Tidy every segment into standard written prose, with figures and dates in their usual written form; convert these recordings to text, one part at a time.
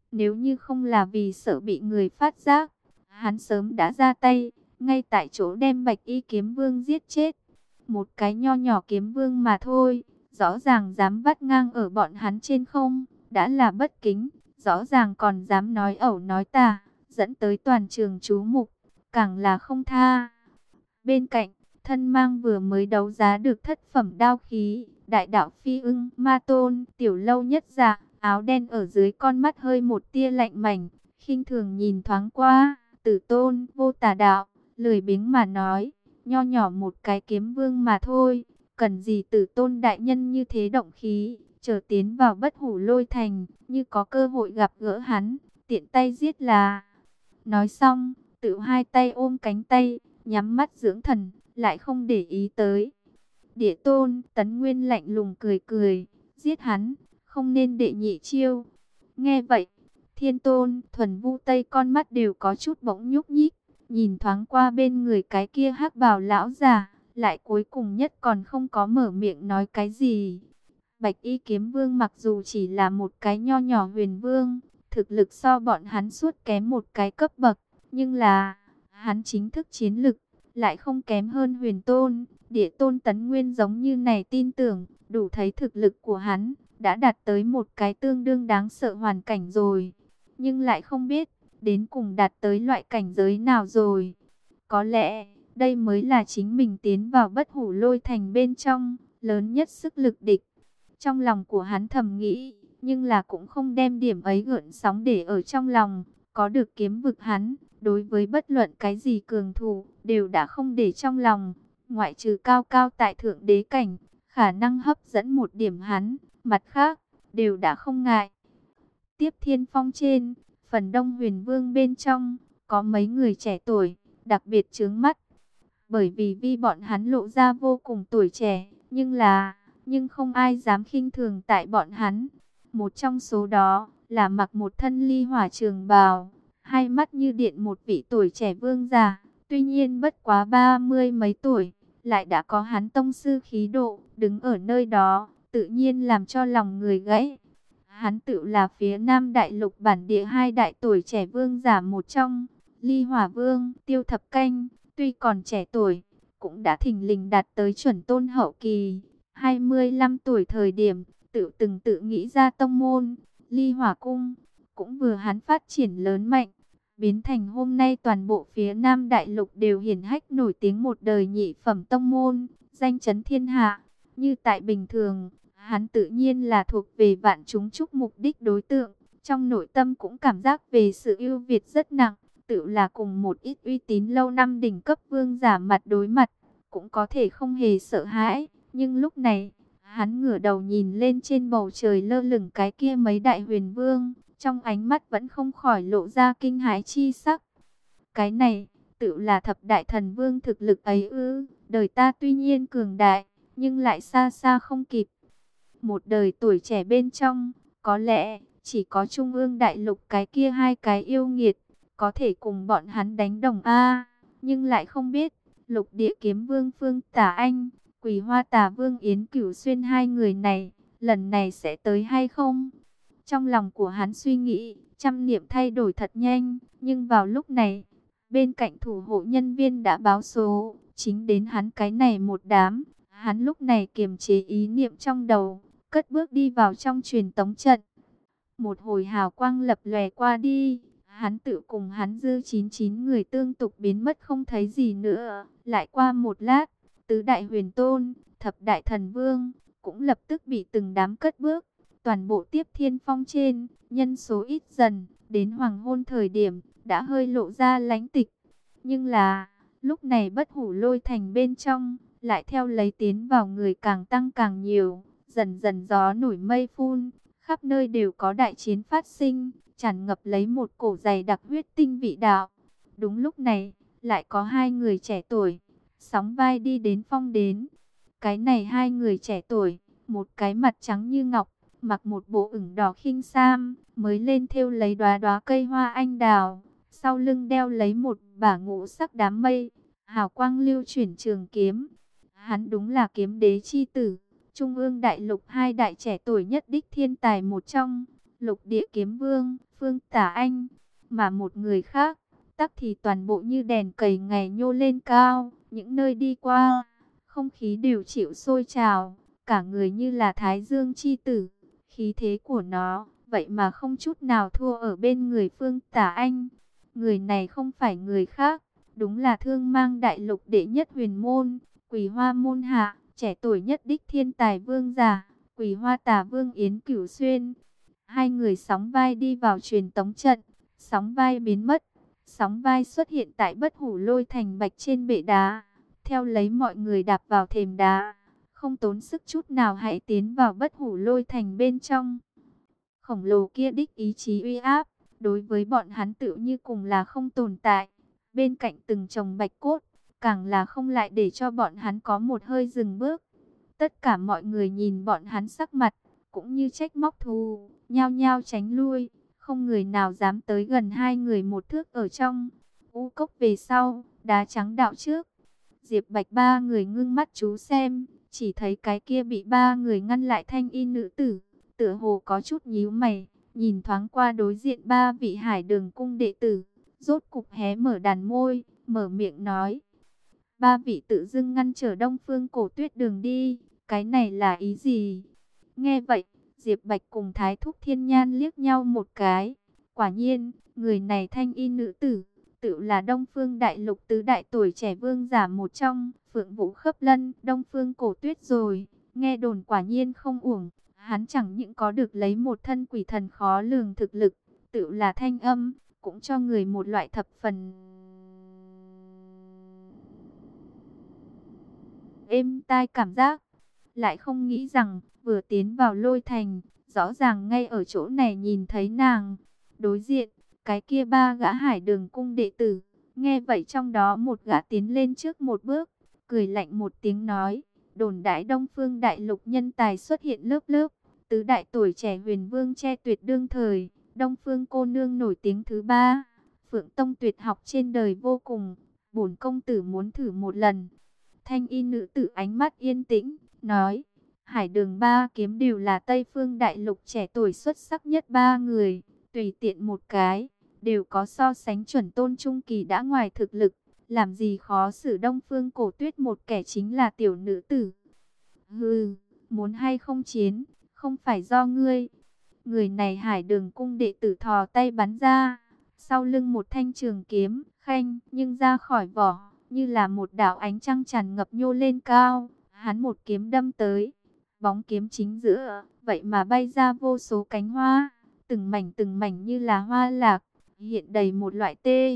Nếu như không là vì sợ bị người phát giác, hắn sớm đã ra tay, ngay tại chỗ đem Bạch Y Kiếm Vương giết chết. Một cái nho nhỏ kiếm vương mà thôi, rõ ràng dám vắt ngang ở bọn hắn trên không, đã là bất kính, rõ ràng còn dám nói ẩu nói tả, dẫn tới toàn trường chú mục, càng là không tha. Bên cạnh, thân mang vừa mới đấu giá được thất phẩm đao khí, đại đạo phi ưng, ma tôn, tiểu lâu nhất dạ, áo đen ở dưới con mắt hơi một tia lạnh mảnh, khinh thường nhìn thoáng qua, Tử Tôn, vô tà đạo, lười biếng mà nói, nho nhỏ một cái kiếm vương mà thôi, cần gì Tử Tôn đại nhân như thế động khí, chờ tiến vào Bất Hủ Lôi Thành, như có cơ hội gặp gỡ hắn, tiện tay giết là. Nói xong, tự hai tay ôm cánh tay, nhắm mắt dưỡng thần, lại không để ý tới. Địa Tôn, Tấn Nguyên lạnh lùng cười cười, giết hắn, không nên đệ nhị chiêu. Nghe vậy, Thiên Tôn, Thuần Vu Tây con mắt đều có chút bỗng nhúc nhích, nhìn thoáng qua bên người cái kia hắc bào lão già, lại cuối cùng nhất còn không có mở miệng nói cái gì. Bạch Y Kiếm Vương mặc dù chỉ là một cái nho nhỏ huyền vương, thực lực so bọn hắn suốt kém một cái cấp bậc, nhưng là hắn chính thức chiến lực lại không kém hơn Huyền Tôn. Địa Tôn Tấn Nguyên giống như này tin tưởng, đủ thấy thực lực của hắn đã đạt tới một cái tương đương đáng sợ hoàn cảnh rồi, nhưng lại không biết đến cùng đạt tới loại cảnh giới nào rồi. Có lẽ đây mới là chính mình tiến vào Bất Hủ Lôi Thành bên trong lớn nhất sức lực địch. Trong lòng của hắn thầm nghĩ, nhưng là cũng không đem điểm ấy gợn sóng để ở trong lòng. Có được kiếm vực hắn, đối với bất luận cái gì cường thủ, đều đã không để trong lòng. Ngoại trừ cao cao tại thượng đế cảnh, khả năng hấp dẫn một điểm hắn, mặt khác, đều đã không ngại. Tiếp Thiên Phong trên, phần Đông Huyền Vương bên trong, có mấy người trẻ tuổi, đặc biệt chướng mắt. Bởi vì bọn hắn lộ ra vô cùng tuổi trẻ, nhưng không ai dám khinh thường tại bọn hắn. Một trong số đó là mặc một thân ly hỏa trường bào, hai mắt như điện một vị tuổi trẻ vương giả, tuy nhiên bất quá 30 mấy tuổi, lại đã có hắn tông sư khí độ, đứng ở nơi đó, tự nhiên làm cho lòng người gãy. Hắn tự là phía Nam Đại Lục bản địa hai đại tuổi trẻ vương giả một trong, Ly Hỏa Vương, Tiêu Thập Canh, tuy còn trẻ tuổi, cũng đã thình lình đạt tới chuẩn tôn hậu kỳ. 25 tuổi thời điểm, tự nghĩ ra tông môn, Ly Hỏa Cung, cũng vừa hắn phát triển lớn mạnh, biến thành hôm nay toàn bộ phía Nam Đại Lục đều hiển hách nổi tiếng một đời nhị phẩm tông môn, danh chấn thiên hạ. Như tại bình thường, hắn tự nhiên là thuộc về vạn chúng chúc mục đích đối tượng, trong nội tâm cũng cảm giác về sự ưu việt rất nặng, tự là cùng một ít uy tín lâu năm đỉnh cấp vương giả mặt đối mặt, cũng có thể không hề sợ hãi. Nhưng lúc này, hắn ngửa đầu nhìn lên trên bầu trời lơ lửng cái kia mấy đại huyền vương, trong ánh mắt vẫn không khỏi lộ ra kinh hãi chi sắc. Cái này, tự là thập đại thần vương thực lực ấy ư? Đời ta tuy nhiên cường đại, nhưng lại xa xa không kịp. Một đời tuổi trẻ bên trong, có lẽ chỉ có Trung ương Đại Lục cái kia hai cái yêu nghiệt có thể cùng bọn hắn đánh đồng a. Nhưng lại không biết, Lục Địa Kiếm Vương Phương Tả Anh, Quỳ Hoa Tà Vương Yến Cửu Xuyên, hai người này lần này sẽ tới hay không? Trong lòng của hắn suy nghĩ, trăm niệm thay đổi thật nhanh, nhưng vào lúc này, bên cạnh thủ hộ nhân viên đã báo số, chính đến hắn cái này một đám. Hắn lúc này kiềm chế ý niệm trong đầu, cất bước đi vào trong truyền tống trận. Một hồi hào quang lập lòe qua đi, hắn tự cùng hắn dư 99 người tương tục biến mất không thấy gì nữa. Lại qua một lát, tứ đại huyền tôn, thập đại thần vương, cũng lập tức bị từng đám cất bước. Toàn bộ Tiếp Thiên Phong trên, nhân số ít dần, đến hoàng hôn thời điểm, đã hơi lộ ra lánh tịch. Nhưng là, lúc này Bất Hủ Lôi Thành bên trong, lại theo lấy tiến vào người càng tăng càng nhiều, dần dần gió nổi mây phun, khắp nơi đều có đại chiến phát sinh, tràn ngập lấy một cổ dày đặc huyết tinh vị đạo. Đúng lúc này, lại có hai người trẻ tuổi, sóng vai đi đến phong đến. Cái này hai người trẻ tuổi, một cái mặt trắng như ngọc, mặc một bộ ửng đỏ khinh sam, mới lên thêu lấy đóa đóa cây hoa anh đào, sau lưng đeo lấy một bả ngũ sắc đám mây, hào quang lưu chuyển trường kiếm. Hắn đúng là kiếm đế chi tử, Trung ương Đại Lục hai đại trẻ tuổi nhất đích thiên tài một trong, Lục Địa Kiếm Vương, Phương Tả Anh, mà một người khác, tắc thì toàn bộ như đèn cầy ngày nhô lên cao, những nơi đi qua, không khí đều chịu sôi trào, cả người như là Thái Dương chi tử, khí thế của nó, vậy mà không chút nào thua ở bên người Phương Tả Anh. Người này không phải người khác, đúng là Thương Mang Đại Lục đệ nhất huyền môn, Quỳ Hoa môn hạ, trẻ tuổi nhất đích thiên tài vương giả, Quỳ Hoa Tà Vương Yến Cửu Xuyên. Hai người sóng vai đi vào truyền tống trận, sóng vai biến mất, sóng vai xuất hiện tại Bất Hủ Lôi Thành bạch trên bệ đá, theo lấy mọi người đạp vào thềm đá, không tốn sức chút nào hãy tiến vào Bất Hủ Lôi Thành bên trong. Khổng lồ kia đích ý chí uy áp, đối với bọn hắn tựu như cùng là không tồn tại. Bên cạnh từng chồng bạch cốt, càng là không lại để cho bọn hắn có một hơi dừng bước. Tất cả mọi người nhìn bọn hắn sắc mặt, cũng như trách móc thù, nhao nhao tránh lui, không người nào dám tới gần hai người một thước ở trong. U cốc về sau, đá trắng đạo trước. Diệp Bạch ba người ngưng mắt chú xem, chỉ thấy cái kia bị ba người ngăn lại thanh y nữ tử, tựa hồ có chút nhíu mày, nhìn thoáng qua đối diện ba vị Hải Đường cung đệ tử, rốt cục hé mở đàn môi, mở miệng nói: ba vị tự dưng ngăn trở Đông Phương Cổ Tuyết đường đi, cái này là ý gì? Nghe vậy, Diệp Bạch cùng Thái Thúc Thiên Nhan liếc nhau một cái. Quả nhiên, người này thanh y nữ tử, tự là Đông Phương Đại Lục tứ đại tuổi trẻ vương giả một trong, Phượng Vũ Khấp Lân, Đông Phương Cổ Tuyết rồi. Nghe đồn quả nhiên không uổng, hắn chẳng những có được lấy một thân quỷ thần khó lường thực lực, tự là thanh âm, cũng cho người một loại thập phần êm tai cảm giác. Lại không nghĩ rằng, vừa tiến vào Lôi Thành, rõ ràng ngay ở chỗ này nhìn thấy nàng. Đối diện, cái kia ba gã Hải Đường cung đệ tử, nghe vậy trong đó một gã tiến lên trước một bước, cười lạnh một tiếng nói: đồn đại Đông Phương Đại Lục nhân tài xuất hiện lớp lớp, tứ đại tuổi trẻ huyền vương che tuyệt đương thời, Đông Phương cô nương nổi tiếng thứ ba, Phượng Tông tuyệt học trên đời vô cùng, bổn công tử muốn thử một lần. Thanh y nữ tử ánh mắt yên tĩnh, nói: Hải Đường ba kiếm đều là Tây Phương Đại Lục trẻ tuổi xuất sắc nhất ba người, tùy tiện một cái, đều có so sánh chuẩn tôn trung kỳ đã ngoài thực lực, làm gì khó xử Đông Phương Cổ Tuyết một kẻ chính là tiểu nữ tử. Hừ, muốn hay không chiến, không phải do ngươi. Người này Hải Đường cung đệ tử thò tay bắn ra, sau lưng một thanh trường kiếm, khanh, nhưng ra khỏi vỏ, như là một đạo ánh trăng tràn ngập nhô lên cao, hắn một kiếm đâm tới. Bóng kiếm chính giữa, vậy mà bay ra vô số cánh hoa, từng mảnh như là hoa lạc, hiện đầy một loại tê.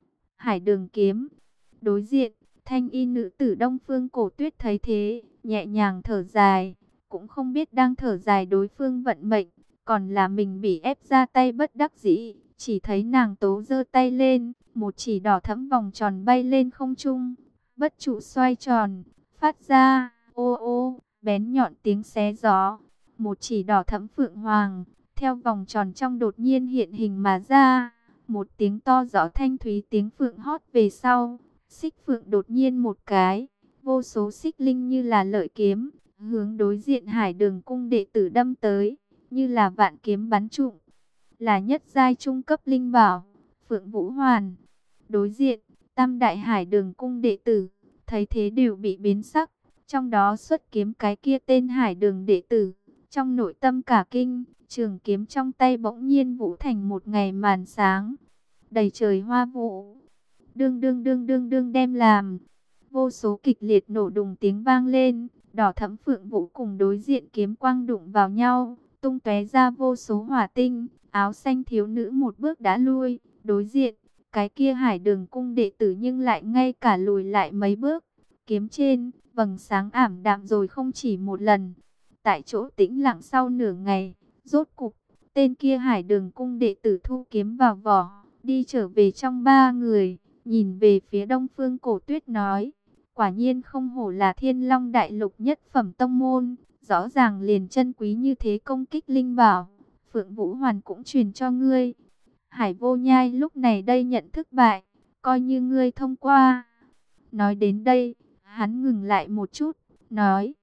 Hải Đường kiếm. Đối diện, thanh y nữ tử Đông Phương Cổ Tuyết thấy thế, nhẹ nhàng thở dài, cũng không biết đang thở dài đối phương vận mệnh, còn là mình bị ép ra tay bất đắc dĩ. Chỉ thấy nàng tố giơ tay lên, một chỉ đỏ thẫm vòng tròn bay lên không trung, bất trụ xoay tròn, phát ra ô ô bén nhọn tiếng xé gió. Một chỉ đỏ thẫm phượng hoàng theo vòng tròn trong đột nhiên hiện hình mà ra, một tiếng to rõ thanh thúy tiếng phượng hót về sau, xích phượng đột nhiên một cái, vô số xích linh như là lợi kiếm, hướng đối diện Hải Đường cung đệ tử đâm tới, như là vạn kiếm bắn trụng. Là nhất giai trung cấp linh bảo, Phượng Vũ Hoàn. Đối diện, tam đại Hải Đường cung đệ tử, thấy thế đều bị biến sắc, trong đó xuất kiếm cái kia tên Hải Đường đệ tử, trong nội tâm cả kinh, trường kiếm trong tay bỗng nhiên vũ thành một ngày màn sáng, đầy trời hoa vũ. Đương đương đương đương đương đem làm, vô số kịch liệt nổ đùng tiếng vang lên, đỏ thẫm phượng vũ cùng đối diện kiếm quang đụng vào nhau, tung tóe ra vô số hỏa tinh. Áo xanh thiếu nữ một bước đã lui, đối diện, cái kia Hải Đường cung đệ tử nhưng lại ngay cả lùi lại mấy bước. Kiếm trên, vầng sáng ảm đạm rồi không chỉ một lần. Tại chỗ tĩnh lặng sau nửa ngày, rốt cục, tên kia Hải Đường cung đệ tử thu kiếm vào vỏ, đi trở về trong ba người, nhìn về phía Đông Phương Cổ Tuyết nói: quả nhiên không hổ là Thiên Long Đại Lục nhất phẩm tông môn, rõ ràng liền chân quý như thế công kích linh bảo. Phượng Vũ Hoàn cũng truyền cho ngươi. Hải Vô Nhai lúc này đây nhận thức bại, coi như ngươi thông qua. Nói đến đây, hắn ngừng lại một chút, nói: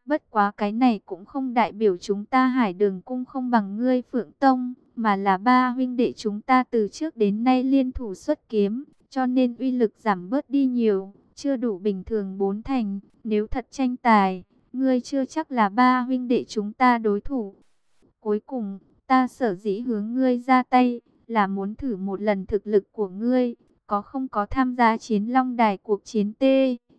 Bất quá cái này cũng không đại biểu chúng ta Hải Đường Cung không bằng ngươi Phượng Tông, mà là ba huynh đệ chúng ta từ trước đến nay liên thủ xuất kiếm, cho nên uy lực giảm bớt đi nhiều, chưa đủ bình thường 4 thành, nếu thật tranh tài, ngươi chưa chắc là ba huynh đệ chúng ta đối thủ. Cuối cùng, ta sở dĩ hướng ngươi ra tay, là muốn thử một lần thực lực của ngươi, có không có tham gia chiến Long Đài cuộc chiến T.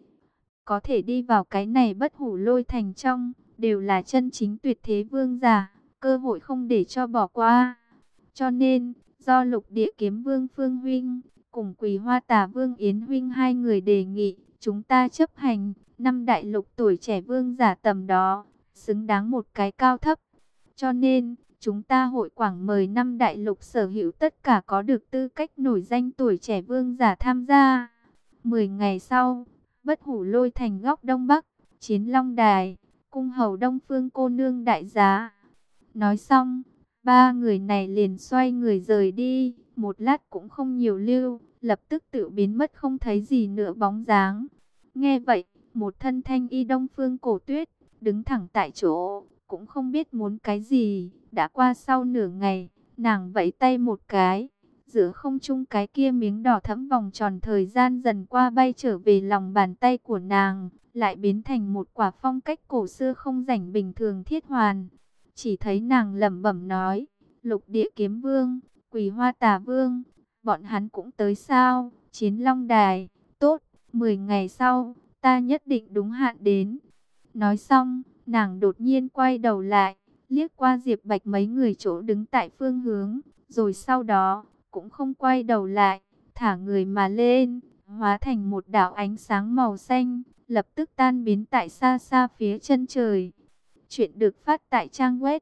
Có thể đi vào cái này Bất Hủ Lôi Thành trong, đều là chân chính tuyệt thế vương giả, cơ hội không để cho bỏ qua. Cho nên, do Lục Địa Kiếm Vương Phương Huynh, cùng Quỳ Hoa Tà Vương Yến Huynh hai người đề nghị, chúng ta chấp hành, năm đại lục tuổi trẻ vương giả tầm đó, xứng đáng một cái cao thấp. Cho nên, chúng ta hội quảng mời năm đại lục sở hữu tất cả có được tư cách nổi danh tuổi trẻ vương giả tham gia. 10 ngày sau, Bất Hủ Lôi Thành góc Đông Bắc, Chiến Long Đài, cung hầu Đông Phương cô nương đại giá. Nói xong, ba người này liền xoay người rời đi, một lát cũng không nhiều lưu, lập tức tự biến mất không thấy gì nữa bóng dáng. Nghe vậy, một thân thanh y Đông Phương Cổ Tuyết, đứng thẳng tại chỗ, cũng không biết muốn cái gì. Đã qua sau nửa ngày, nàng vẫy tay một cái, giữa không trung cái kia miếng đỏ thẫm vòng tròn thời gian dần qua bay trở về lòng bàn tay của nàng, lại biến thành một quả phong cách cổ xưa không rảnh bình thường thiết hoàn. Chỉ thấy nàng lẩm bẩm nói, Lục Địa Kiếm Vương, Quỳ Hoa Tà Vương, bọn hắn cũng tới sao? Chiến Long Đài, tốt, 10 ngày sau, ta nhất định đúng hạn đến. Nói xong, nàng đột nhiên quay đầu lại, liếc qua Diệp Bạch mấy người chỗ đứng tại phương hướng, rồi sau đó, cũng không quay đầu lại, thả người mà lên, hóa thành một đạo ánh sáng màu xanh, lập tức tan biến tại xa xa phía chân trời. Chuyện được phát tại trang web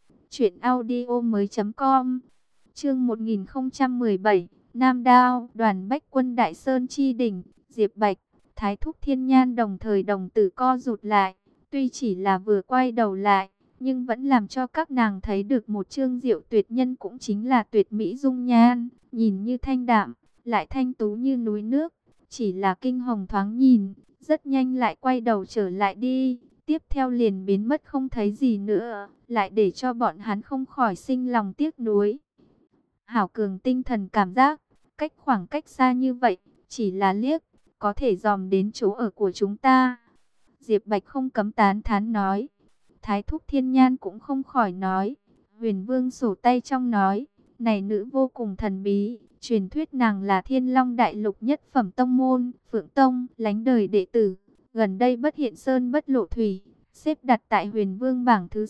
truyệnaudiomoi.com. Chương 1017, Nam Đao, Đoàn Bách Quân Đại Sơn chi đỉnh, Diệp Bạch, Thái Thúc Thiên Nhan đồng thời đồng tử co rụt lại, tuy chỉ là vừa quay đầu lại, nhưng vẫn làm cho các nàng thấy được một chương diệu tuyệt nhân, cũng chính là tuyệt mỹ dung nhan, nhìn như thanh đạm, lại thanh tú như núi nước, chỉ là kinh hồng thoáng nhìn, rất nhanh lại quay đầu trở lại đi, tiếp theo liền biến mất không thấy gì nữa, lại để cho bọn hắn không khỏi sinh lòng tiếc nuối. Hảo cường tinh thần cảm giác, khoảng cách xa như vậy, chỉ là liếc, có thể dòm đến chỗ ở của chúng ta. Diệp Bạch không cấm tán thán nói. Thái Thúc Thiên Nhan cũng không khỏi nói. Huyền Vương sổ tay trong nói, này nữ vô cùng thần bí, truyền thuyết nàng là Thiên Long Đại Lục nhất phẩm tông môn, Phượng Tông, lánh đời đệ tử, gần đây bất hiện sơn bất lộ thủy, xếp đặt tại Huyền Vương bảng thứ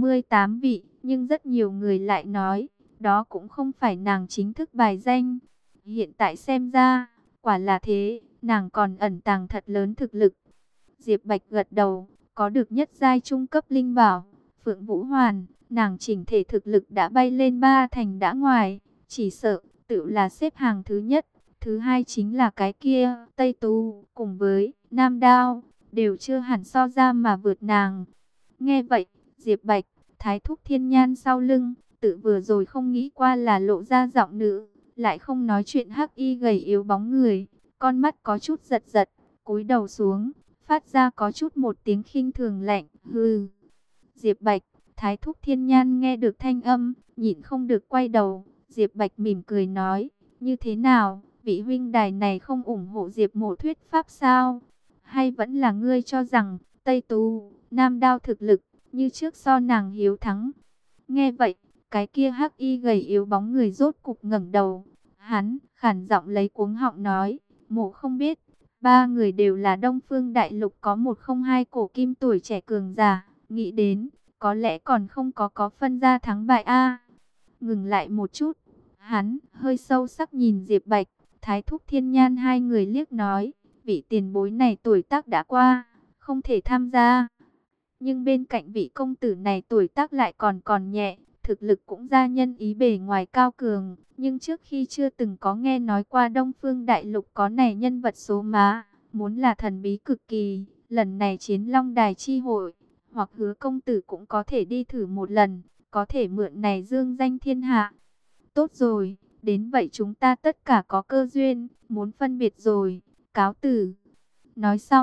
68 vị, nhưng rất nhiều người lại nói, đó cũng không phải nàng chính thức bài danh. Hiện tại xem ra, quả là thế, nàng còn ẩn tàng thật lớn thực lực. Diệp Bạch gật đầu, có được nhất giai trung cấp linh bảo, Phượng Vũ Hoàn, nàng chỉnh thể thực lực đã bay lên 3 thành đã ngoài, chỉ sợ, tự là xếp hàng thứ nhất, thứ hai chính là cái kia, Tây Tu, cùng với Nam Đao, đều chưa hẳn so ra mà vượt nàng. Nghe vậy, Diệp Bạch, Thái Thúc Thiên Nhan sau lưng, tự vừa rồi không nghĩ qua là lộ ra giọng nữ, lại không nói chuyện hắc y gầy yếu bóng người, con mắt có chút giật giật, cúi đầu xuống, phát ra có chút một tiếng khinh thường lạnh, hừ. Diệp Bạch, Thái Thúc Thiên Nhan nghe được thanh âm, nhịn không được quay đầu, Diệp Bạch mỉm cười nói, như thế nào, vị huynh đài này không ủng hộ Diệp Mộ thuyết pháp sao? Hay vẫn là ngươi cho rằng, Tây Tú, Nam Đao thực lực, như trước so nàng hiếu thắng? Nghe vậy, cái kia hắc y gầy yếu bóng người rốt cục ngẩng đầu, hắn khản giọng lấy cuống họng nói, Mộ không biết, ba người đều là Đông Phương Đại Lục có một không hai cổ kim tuổi trẻ cường giả, nghĩ đến, có lẽ còn không có phân ra thắng bại a. Ngừng lại một chút, hắn hơi sâu sắc nhìn Diệp Bạch, Thái Thúc Thiên Nhan hai người liếc nói, vị tiền bối này tuổi tác đã qua, không thể tham gia. Nhưng bên cạnh vị công tử này tuổi tác lại còn nhẹ, thực lực cũng ra nhân ý bề ngoài cao cường, nhưng trước khi chưa từng có nghe nói qua Đông Phương Đại Lục có này nhân vật số má, muốn là thần bí cực kỳ, lần này Chiến Long Đài chi hội, hoặc Hứa công tử cũng có thể đi thử một lần, có thể mượn này dương danh thiên hạ. Tốt rồi, đến vậy chúng ta tất cả có cơ duyên, muốn phân biệt rồi, cáo từ. Nói xong,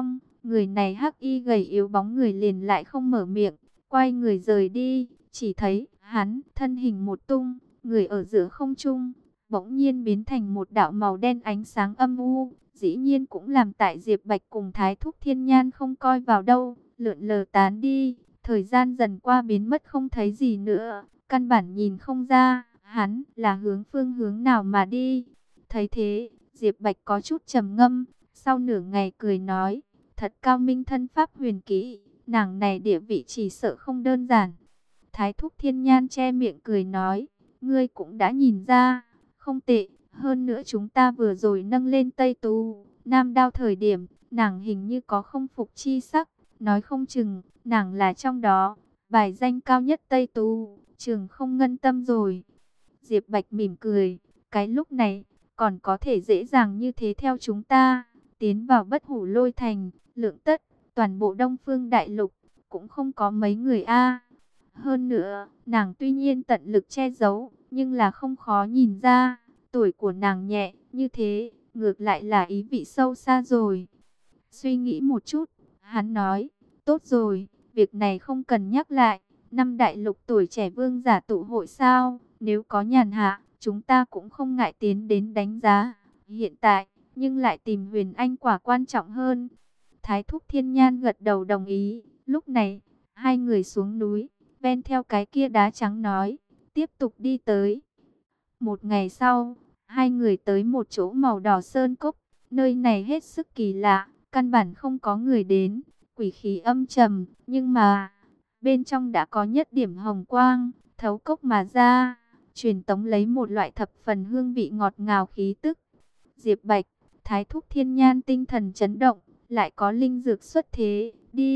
Người này hắc y gầy yếu bóng người liền lại không mở miệng, quay người rời đi. Chỉ thấy hắn thân hình một tung, người ở giữa không trung, bỗng nhiên biến thành một đạo màu đen ánh sáng âm u. Dĩ nhiên cũng làm tại Diệp Bạch cùng Thái Thúc Thiên Nhan không coi vào đâu, lượn lờ tán đi. Thời gian dần qua biến mất không thấy gì nữa, căn bản nhìn không ra hắn là phương hướng nào mà đi. Thấy thế, Diệp Bạch có chút trầm ngâm, sau nửa ngày cười nói, thật cao minh thân pháp huyền kỹ, nàng này địa vị chỉ sợ không đơn giản. Thái Thúc Thiên Nhan che miệng cười nói, ngươi cũng đã nhìn ra, không tệ, hơn nữa chúng ta vừa rồi nâng lên Tây Tú, Nam Đao thời điểm, nàng hình như có không phục chi sắc, nói không chừng, nàng là trong đó, bài danh cao nhất Tây Tú, trường không ngân tâm rồi. Diệp Bạch mỉm cười, cái lúc này, còn có thể dễ dàng như thế theo chúng ta, tiến vào Bất Hủ Lôi Thành, lượng tất, toàn bộ Đông Phương Đại Lục, cũng không có mấy người a. Hơn nữa, nàng tuy nhiên tận lực che giấu, nhưng là không khó nhìn ra, tuổi của nàng nhẹ, như thế, ngược lại là ý vị sâu xa rồi. Suy nghĩ một chút, hắn nói, tốt rồi, việc này không cần nhắc lại, năm đại lục tuổi trẻ vương giả tụ hội sao, nếu có nhàn hạ, chúng ta cũng không ngại tiến đến đánh giá. Hiện tại, nhưng lại tìm Huyền Anh quả quan trọng hơn. Thái Thúc Thiên Nhan gật đầu đồng ý, lúc này, hai người xuống núi, ven theo cái kia đá trắng nói, tiếp tục đi tới. Một ngày sau, hai người tới một chỗ màu đỏ sơn cốc, nơi này hết sức kỳ lạ, căn bản không có người đến, quỷ khí âm trầm, nhưng mà bên trong đã có nhất điểm hồng quang, thấu cốc mà ra, truyền tống lấy một loại thập phần hương vị ngọt ngào khí tức. Diệp Bạch, Thái Thúc Thiên Nhan tinh thần chấn động, lại có linh dược xuất thế,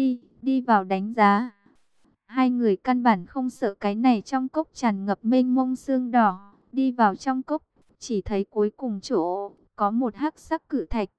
đi vào đánh giá. Hai người căn bản không sợ cái này, trong cốc tràn ngập mênh mông sương đỏ, đi vào trong cốc, chỉ thấy cuối cùng chỗ có một hắc sắc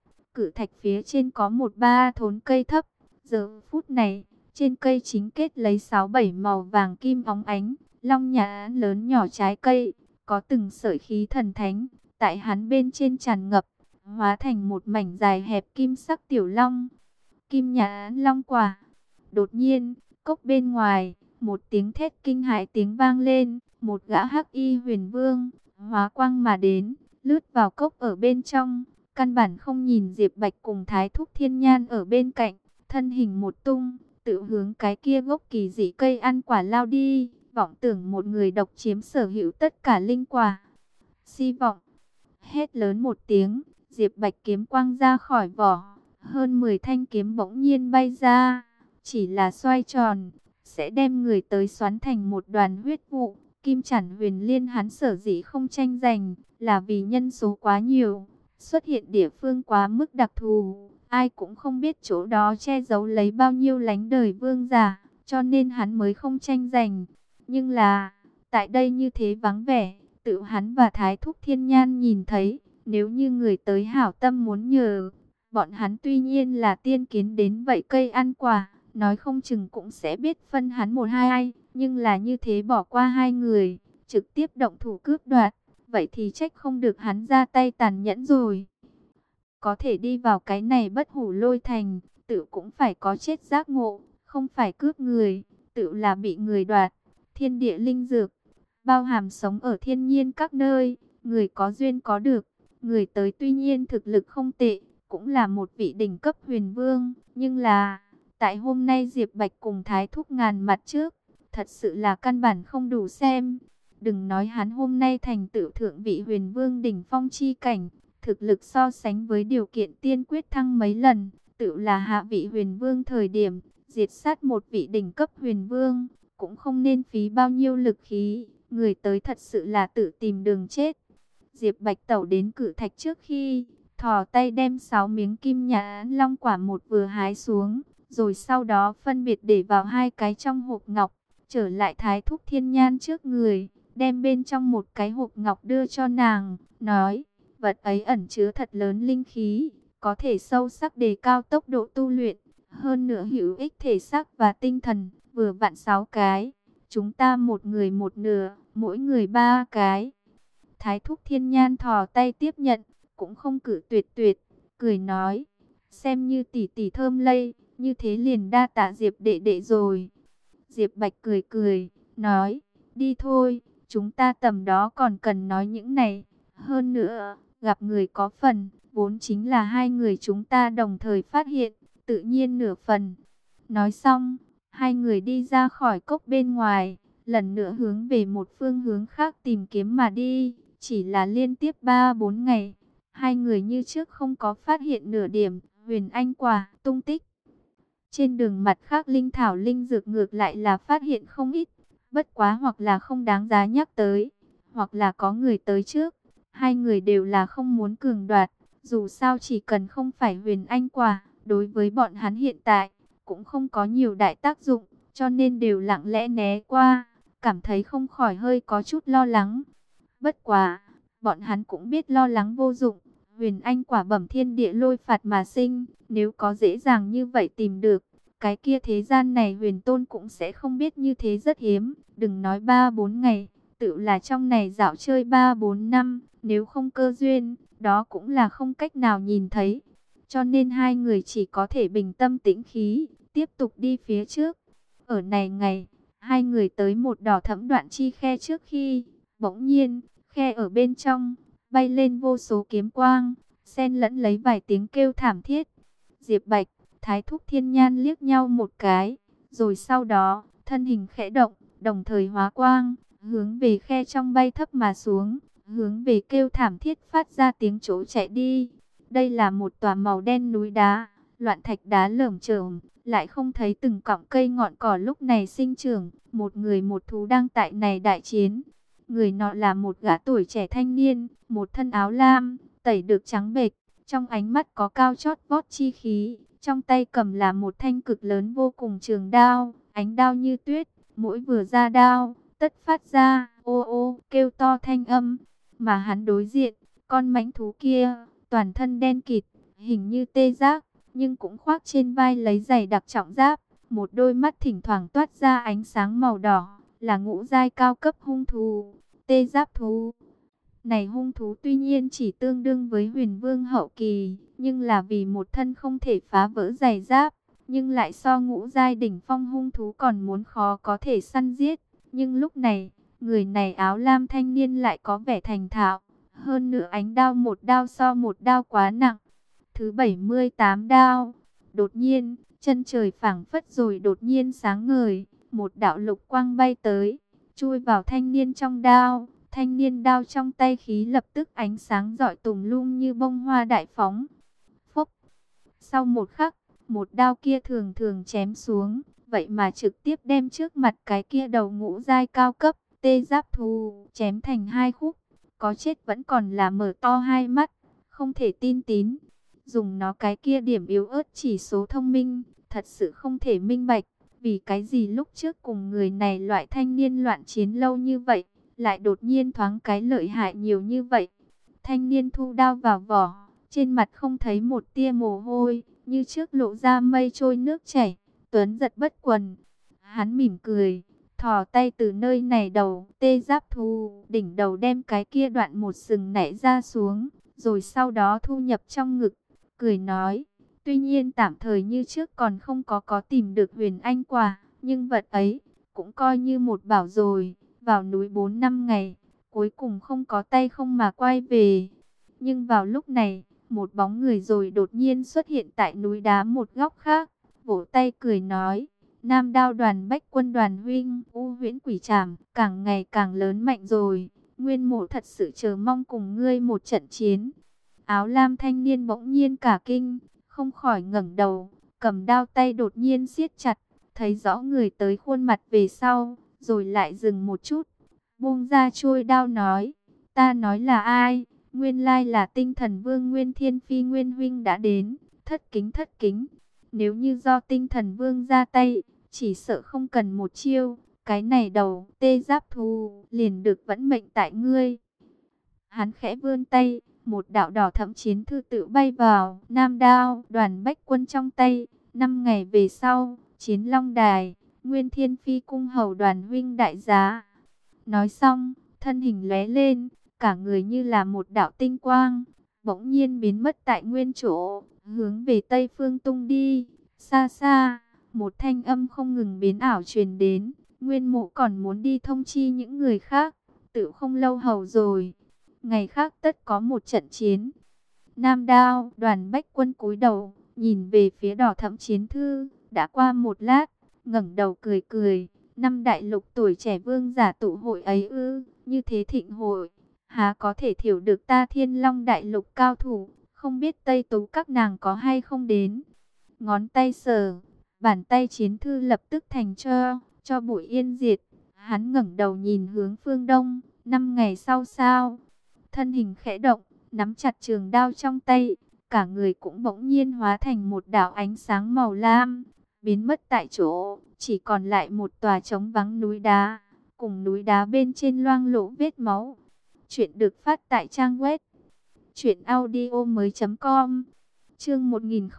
cự thạch phía trên có một ba thốn cây thấp. Giờ phút này, trên cây chính kết lấy 6-7 màu vàng kim óng ánh, long nhã lớn nhỏ trái cây, có từng sợi khí thần thánh, tại hắn bên trên tràn ngập, hóa thành một mảnh dài hẹp kim sắc tiểu long. Kim nhã long quả. Đột nhiên, cốc bên ngoài, một tiếng thét kinh hãi tiếng vang lên, một gã hắc y huyền vương, hóa quang mà đến, lướt vào cốc ở bên trong, căn bản không nhìn Diệp Bạch cùng Thái Thúc Thiên Nhan ở bên cạnh, thân hình một tung, tự hướng cái kia gốc kỳ dị cây ăn quả lao đi, vọng tưởng một người độc chiếm sở hữu tất cả linh quả. Si vọng, hét lớn một tiếng, Diệp Bạch kiếm quang ra khỏi vỏ, hơn 10 thanh kiếm bỗng nhiên bay ra, chỉ là xoay tròn, sẽ đem người tới xoắn thành một đoàn huyết vụ. Kim Chản Huyền Liên hắn sở dĩ không tranh giành, là vì nhân số quá nhiều, xuất hiện địa phương quá mức đặc thù, ai cũng không biết chỗ đó che giấu lấy bao nhiêu lánh đời vương giả, cho nên hắn mới không tranh giành. Nhưng là, tại đây như thế vắng vẻ, tự hắn và Thái Thúc Thiên Nhan nhìn thấy, nếu như người tới hảo tâm muốn nhờ, bọn hắn tuy nhiên là tiên kiến đến vậy cây ăn quả, nói không chừng cũng sẽ biết phân hắn một hai ai, nhưng là như thế bỏ qua hai người, trực tiếp động thủ cướp đoạt, vậy thì trách không được hắn ra tay tàn nhẫn rồi. Có thể đi vào cái này Bất Hủ Lôi Thành, tự cũng phải có chết giác ngộ, không phải cướp người, tự là bị người đoạt. Thiên địa linh dược, bao hàm sống ở thiên nhiên các nơi, người có duyên có được, người tới tuy nhiên thực lực không tệ, cũng là một vị đỉnh cấp huyền vương, nhưng là tại hôm nay Diệp Bạch cùng Thái Thúc ngàn mặt trước, thật sự là căn bản không đủ xem. Đừng nói hắn hôm nay thành tựu thượng vị huyền vương đỉnh phong chi cảnh, thực lực so sánh với điều kiện tiên quyết thăng mấy lần, tự là hạ vị huyền vương thời điểm, diệt sát một vị đỉnh cấp huyền vương, cũng không nên phí bao nhiêu lực khí, người tới thật sự là tự tìm đường chết. Diệp Bạch tẩu đến cự thạch trước khi, thò tay đem 6 miếng kim nhã long quả một vừa hái xuống, rồi sau đó phân biệt để vào hai cái trong hộp ngọc, trở lại Thái Thúc Thiên Nhan trước người, đem bên trong một cái hộp ngọc đưa cho nàng, nói, vật ấy ẩn chứa thật lớn linh khí, có thể sâu sắc đề cao tốc độ tu luyện, hơn nữa hữu ích thể xác và tinh thần, vừa vặn 6 cái, chúng ta một người một nửa, mỗi người 3 cái. Thái Thúc Thiên Nhan thò tay tiếp nhận, cũng không cử tuyệt, cười nói, xem như tỷ tỷ thơm lây, như thế liền đa tạ Diệp đệ đệ rồi. Diệp Bạch cười cười, nói, đi thôi, chúng ta tầm đó còn cần nói những này. Hơn nữa, gặp người có phần, vốn chính là hai người chúng ta đồng thời phát hiện, tự nhiên nửa phần. Nói xong, hai người đi ra khỏi cốc bên ngoài, lần nữa hướng về một phương hướng khác tìm kiếm mà đi. Chỉ là liên tiếp 3-4 ngày, hai người như trước không có phát hiện nửa điểm huyền anh quả tung tích. Trên đường mặt khác linh thảo linh dược ngược lại là phát hiện không ít, bất quá hoặc là không đáng giá nhắc tới, hoặc là có người tới trước. Hai người đều là không muốn cường đoạt, dù sao chỉ cần không phải huyền anh quả, đối với bọn hắn hiện tại cũng không có nhiều đại tác dụng, cho nên đều lặng lẽ né qua, cảm thấy không khỏi hơi có chút lo lắng. Bất quá, bọn hắn cũng biết lo lắng vô dụng, huyền anh quả bẩm thiên địa lôi phạt mà sinh, nếu có dễ dàng như vậy tìm được, cái kia thế gian này huyền tôn cũng sẽ không biết như thế rất hiếm, đừng nói 3-4 ngày, tự là trong này dạo chơi 3-4 năm, nếu không cơ duyên, đó cũng là không cách nào nhìn thấy. Cho nên hai người chỉ có thể bình tâm tĩnh khí, tiếp tục đi phía trước. Ở này ngày, hai người tới một đỏ thẫm đoạn chi khe trước khi, bỗng nhiên, khe ở bên trong, bay lên vô số kiếm quang, xen lẫn lấy vài tiếng kêu thảm thiết. Diệp Bạch, Thái Thúc Thiên Nhan liếc nhau một cái, rồi sau đó, thân hình khẽ động, đồng thời hóa quang, hướng về khe trong bay thấp mà xuống, hướng về kêu thảm thiết phát ra tiếng chỗ chạy đi. Đây là một tòa màu đen núi đá, loạn thạch đá lởm chởm, lại không thấy từng cọng cây ngọn cỏ lúc này sinh trưởng, một người một thú đang tại này đại chiến. Người nọ là một gã tuổi trẻ thanh niên, một thân áo lam, tẩy được trắng bệch, trong ánh mắt có cao chót vót chi khí, trong tay cầm là một thanh cực lớn vô cùng trường đao, ánh đao như tuyết, mỗi vừa ra đao, tất phát ra ô ô kêu to thanh âm, mà hắn đối diện, con mãnh thú kia, toàn thân đen kịt, hình như tê giác, nhưng cũng khoác trên vai lấy giày đặc trọng giáp, một đôi mắt thỉnh thoảng toát ra ánh sáng màu đỏ, là ngũ giai cao cấp hung thú, tê giáp thú. Này hung thú tuy nhiên chỉ tương đương với huyền vương hậu kỳ, nhưng là vì một thân không thể phá vỡ giày giáp, nhưng lại so ngũ giai đỉnh phong hung thú còn muốn khó có thể săn giết. Nhưng lúc này, người này áo lam thanh niên lại có vẻ thành thạo, hơn nữa ánh đao một đao so một đao quá nặng. Thứ 78 đao, đột nhiên, chân trời phảng phất rồi đột nhiên sáng ngời, một đạo lục quang bay tới, chui vào thanh niên trong đao. Thanh niên đao trong tay khí lập tức ánh sáng rọi tùm lum như bông hoa đại phóng. Phốc. Sau một khắc, một đao kia thường thường chém xuống, vậy mà trực tiếp đem trước mặt cái kia đầu ngũ giai cao cấp, tê giáp thú, chém thành hai khúc. Có chết vẫn còn là mở to hai mắt, không thể tin tín. Dùng nó cái kia điểm yếu ớt chỉ số thông minh, thật sự không thể minh bạch. Vì cái gì lúc trước cùng người này loại thanh niên loạn chiến lâu như vậy, lại đột nhiên thoáng cái lợi hại nhiều như vậy. Thanh niên thu đao vào vỏ, trên mặt không thấy một tia mồ hôi, như trước lộ ra mây trôi nước chảy, tuấn giật bất quần. Hắn mỉm cười, thò tay từ nơi này đầu, tê giáp thú, đỉnh đầu đem cái kia đoạn một sừng nảy ra xuống, rồi sau đó thu nhập trong ngực, cười nói, tuy nhiên tạm thời như trước còn không có tìm được huyền anh quả, nhưng vật ấy cũng coi như một bảo rồi. Vào núi 4-5 ngày, cuối cùng không có tay không mà quay về. Nhưng vào lúc này, một bóng người rồi đột nhiên xuất hiện tại núi đá một góc khác, vỗ tay cười nói, Nam Đao Đoàn Bách Quân Đoàn huynh, U Huyễn Quỷ Trảm, càng ngày càng lớn mạnh rồi, Nguyên Mộ thật sự chờ mong cùng ngươi một trận chiến. Áo lam thanh niên bỗng nhiên cả kinh, không khỏi ngẩng đầu, cầm đao tay đột nhiên siết chặt, thấy rõ người tới khuôn mặt về sau, rồi lại dừng một chút, buông ra chuôi đao nói, ta nói là ai, nguyên lai là Tinh Thần Vương Nguyên Thiên Phi Nguyên huynh đã đến, thất kính thất kính. Nếu như do Tinh Thần Vương ra tay, chỉ sợ không cần một chiêu, cái này đầu tê giáp thú liền được vẫn mệnh tại ngươi. Hắn khẽ vươn tay, một đạo đỏ thẫm chiến thư tự bay vào Nam Đao Đoàn Bách Quân trong tay. 5 ngày về sau, Chiến Long Đài, Nguyên Thiên Phi cung hầu Đoàn huynh đại giá. Nói xong, thân hình lóe lên, cả người như là một đạo tinh quang, bỗng nhiên biến mất tại nguyên chỗ, hướng về tây phương tung đi. Xa xa, một thanh âm không ngừng biến ảo truyền đến, Nguyên Mộ còn muốn đi thông chi những người khác, tự không lâu hầu rồi, ngày khác tất có một trận chiến. Nam Đao, Đoàn Bách Quân cúi đầu, nhìn về phía đỏ thẫm chiến thư, đã qua một lát, ngẩng đầu cười cười, năm đại lục tuổi trẻ vương giả tụ hội ấy ư, như thế thịnh hội, há có thể thiểu được ta Thiên Long đại lục cao thủ, không biết Tây Tú các nàng có hay không đến. Ngón tay sờ, bàn tay chiến thư lập tức thành cho bụi yên diệt. Hắn ngẩng đầu nhìn hướng phương đông, 5 ngày sau sao? Thân hình khẽ động, nắm chặt trường đao trong tay, cả người cũng bỗng nhiên hóa thành một đạo ánh sáng màu lam, biến mất tại chỗ, chỉ còn lại một tòa trống vắng núi đá, cùng núi đá bên trên loang lổ vết máu. Chuyện được phát tại trang web truyệnaudiomoi.com. Chương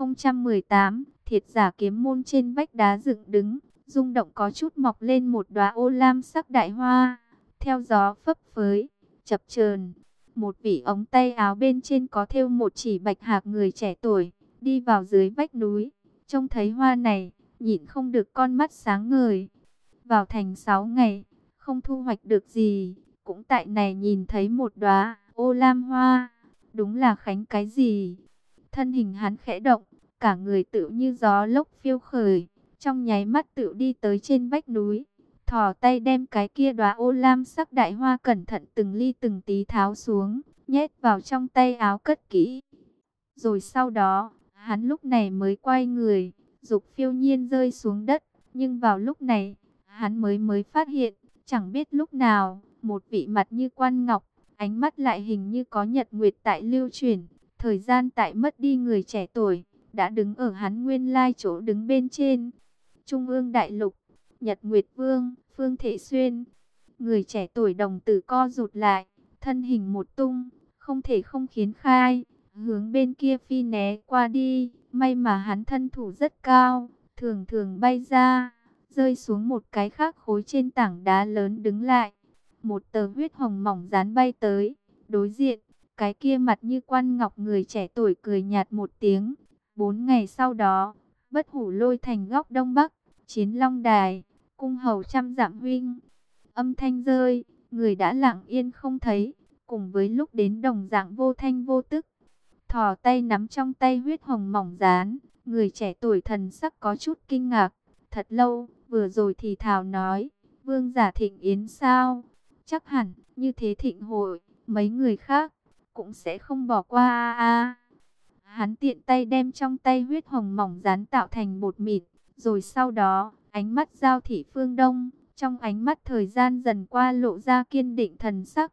1018, Thiệt giả kiếm môn. Trên vách đá dựng đứng, rung động có chút mọc lên một đóa ô lam sắc đại hoa, theo gió phấp phới, chập chờn. Một vị ống tay áo bên trên có thêu một chỉ bạch hạc người trẻ tuổi, đi vào dưới vách núi, trông thấy hoa này, nhịn không được con mắt sáng ngời. Vào thành 6 ngày, không thu hoạch được gì, cũng tại này nhìn thấy một đóa ô lam hoa, đúng là khánh cái gì. Thân hình hắn khẽ động, cả người tự như gió lốc phiêu khởi, trong nháy mắt tự đi tới trên vách núi, thò tay đem cái kia đóa ô lam sắc đại hoa cẩn thận từng ly từng tí tháo xuống, nhét vào trong tay áo cất kỹ. Rồi sau đó, hắn lúc này mới quay người, dục phiêu nhiên rơi xuống đất, nhưng vào lúc này, hắn mới phát hiện, chẳng biết lúc nào, một vị mặt như quan ngọc, ánh mắt lại hình như có nhật nguyệt tại lưu chuyển, thời gian tại mất đi người trẻ tuổi, đã đứng ở hắn nguyên lai chỗ đứng bên trên. Trung ương đại lục, Nhật Nguyệt Vương, Phương Thể Xuyên. Người trẻ tuổi đồng tử co rụt lại, thân hình một tung, không thể không khiến khai, hướng bên kia phi né qua đi. May mà hắn thân thủ rất cao, thường thường bay ra, rơi xuống một cái khác khối trên tảng đá lớn đứng lại. Một tờ huyết hồng mỏng dán bay tới, đối diện, cái kia mặt như quan ngọc người trẻ tuổi cười nhạt một tiếng. 4 ngày sau đó, Bất Hủ Lôi thành góc đông bắc, Chiến Long Đài, cung hầu trăm dặm huynh. Âm thanh rơi, người đã lặng yên không thấy, cùng với lúc đến đồng dạng vô thanh vô tức. Thò tay nắm trong tay huyết hồng mỏng dán, người trẻ tuổi thần sắc có chút kinh ngạc. Thật lâu, vừa rồi thì thào nói, vương giả thịnh yến sao? Chắc hẳn, như thế thịnh hội, mấy người khác cũng sẽ không bỏ qua a. Hắn tiện tay đem trong tay huyết hồng mỏng dán tạo thành bột mịn, rồi sau đó, ánh mắt giao thị phương đông, trong ánh mắt thời gian dần qua lộ ra kiên định thần sắc.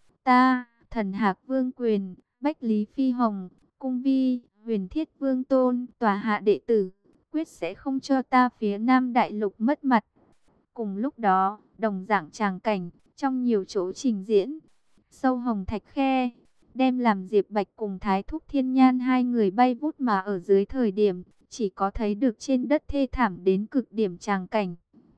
Ta, Thần Hạc Vương Quyền, Bách Lý Phi Hồng, Cung Vi, Huyền Thiết Vương Tôn, tòa hạ đệ tử, quyết sẽ không cho ta phía Nam Đại Lục mất mặt. Cùng lúc đó, đồng dạng tràng cảnh, trong nhiều chỗ trình diễn, sâu hồng thạch khe, đem làm Diệp Bạch cùng Thái Thúc Thiên Nhan hai người bay vút mà ở dưới thời điểm, chỉ có thấy được trên đất thê thảm đến cực điểm tràng cảnh.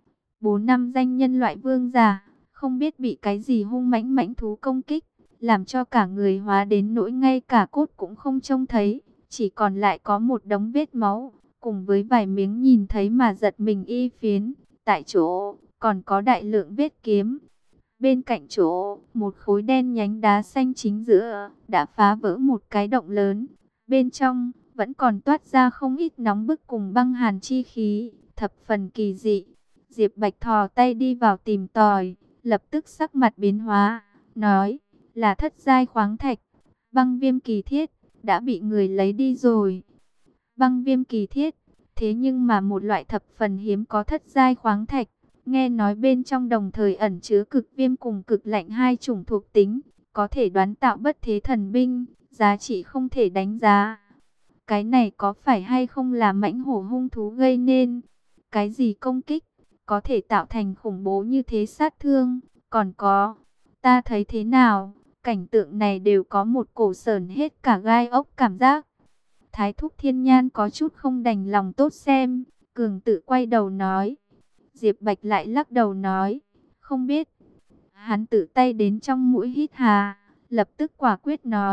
4 năm danh nhân loại vương giả, không biết bị cái gì hung mãnh mãnh thú công kích, làm cho cả người hóa đến nỗi ngay cả cốt cũng không trông thấy, chỉ còn lại có một đống vết máu, cùng với vài miếng nhìn thấy mà giật mình y phiến. Tại chỗ, còn có đại lượng vết kiếm. Bên cạnh chỗ, một khối đen nhánh đá xanh chính giữa, đã phá vỡ một cái động lớn. Bên trong, vẫn còn toát ra không ít nóng bức cùng băng hàn chi khí, thập phần kỳ dị. Diệp Bạch thò tay đi vào tìm tòi, lập tức sắc mặt biến hóa, nói, là thất giai khoáng thạch, băng viêm kỳ thiết, đã bị người lấy đi rồi. Băng viêm kỳ thiết, thế nhưng mà một loại thập phần hiếm có thất giai khoáng thạch, nghe nói bên trong đồng thời ẩn chứa cực viêm cùng cực lạnh hai chủng thuộc tính, có thể đoán tạo bất thế thần binh, giá trị không thể đánh giá. Cái này có phải hay không là mãnh hổ hung thú gây nên? Cái gì công kích, có thể tạo thành khủng bố như thế sát thương? Còn có, ta thấy thế nào, cảnh tượng này đều có một cổ sởn hết cả gai ốc cảm giác. Thái Thúc Thiên Nhan có chút không đành lòng tốt xem, cường tự quay đầu nói. Diệp Bạch lại lắc đầu nói, không biết. Hắn tự tay đến trong mũi hít hà, lập tức quả quyết nói,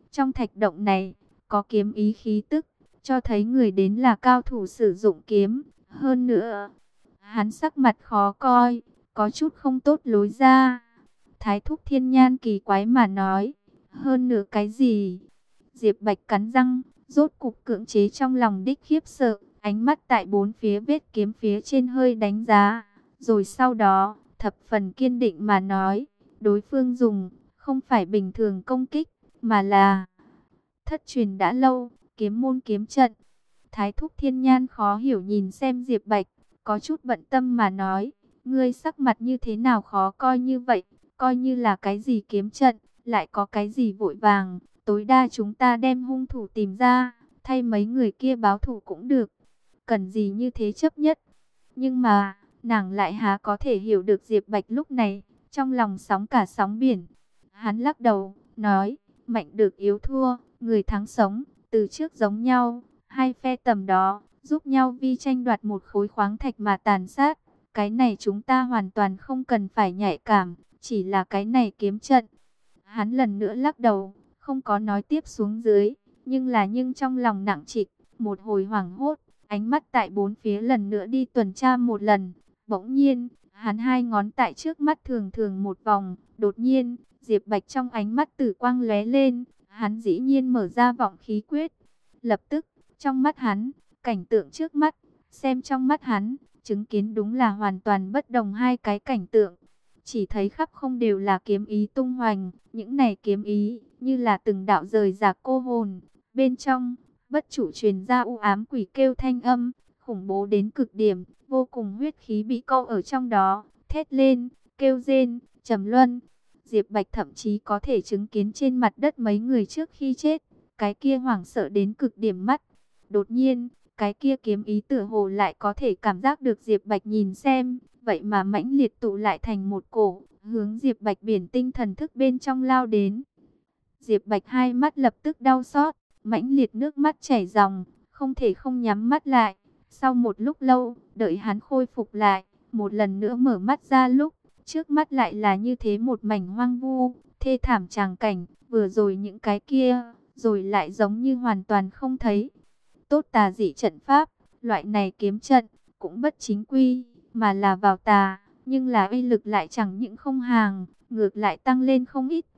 Trong thạch động này, có kiếm ý khí tức, cho thấy người đến là cao thủ sử dụng kiếm. Hơn nữa, hắn sắc mặt khó coi, có chút không tốt lối ra. Thái thúc Thiên Nhan kỳ quái mà nói, hơn nữa cái gì? Diệp Bạch cắn răng, rốt cục cưỡng chế trong lòng đích khiếp sợ, ánh mắt tại bốn phía vết kiếm phía trên hơi đánh giá, rồi sau đó, thập phần kiên định mà nói, đối phương dùng, không phải bình thường công kích, mà là thất truyền đã lâu, kiếm môn kiếm trận. Thái thúc Thiên Nhan khó hiểu nhìn xem Diệp Bạch, có chút bận tâm mà nói, ngươi sắc mặt như thế nào khó coi như vậy, coi như là cái gì kiếm trận, lại có cái gì vội vàng, tối đa chúng ta đem hung thủ tìm ra, thay mấy người kia báo thù cũng được, cần gì như thế chấp nhất. Nhưng mà, nàng lại há có thể hiểu được Diệp Bạch lúc này, trong lòng sóng cả sóng biển. Hắn lắc đầu, nói, mạnh được yếu thua, người thắng sống, từ trước giống nhau, hai phe tầm đó, giúp nhau vi tranh đoạt một khối khoáng thạch mà tàn sát. Cái này chúng ta hoàn toàn không cần phải nhạy cảm, chỉ là cái này kiếm trận. Hắn lần nữa lắc đầu, không có nói tiếp xuống dưới, nhưng trong lòng nặng trịch, một hồi hoảng hốt, ánh mắt tại bốn phía lần nữa đi tuần tra một lần. Bỗng nhiên, hắn hai ngón tại trước mắt thường thường một vòng, đột nhiên, Diệp Bạch trong ánh mắt tử quang lóe lên, hắn dĩ nhiên mở ra vọng khí quyết. Lập tức, trong mắt hắn, cảnh tượng trước mắt, xem trong mắt hắn, chứng kiến đúng là hoàn toàn bất đồng hai cái cảnh tượng. Chỉ thấy khắp không đều là kiếm ý tung hoành, những này kiếm ý như là từng đạo rời rạc cô hồn. Bên trong, bất chủ truyền ra u ám quỷ kêu thanh âm, khủng bố đến cực điểm, vô cùng huyết khí bị câu ở trong đó, thét lên, kêu rên, trầm luân. Diệp Bạch thậm chí có thể chứng kiến trên mặt đất mấy người trước khi chết, cái kia hoảng sợ đến cực điểm mắt. Đột nhiên, cái kia kiếm ý tựa hồ lại có thể cảm giác được Diệp Bạch nhìn xem, vậy mà mãnh liệt tụ lại thành một cổ, hướng Diệp Bạch biển tinh thần thức bên trong lao đến. Diệp Bạch hai mắt lập tức đau xót, mãnh liệt nước mắt chảy ròng, không thể không nhắm mắt lại. Sau một lúc lâu, đợi hắn khôi phục lại, một lần nữa mở mắt ra lúc, trước mắt lại là như thế một mảnh hoang vu, thê thảm tràng cảnh, vừa rồi những cái kia, rồi lại giống như hoàn toàn không thấy. Tốt tà dị trận pháp, loại này kiếm trận, cũng bất chính quy, mà là vào tà, nhưng là uy lực lại chẳng những không hàng, ngược lại tăng lên không ít.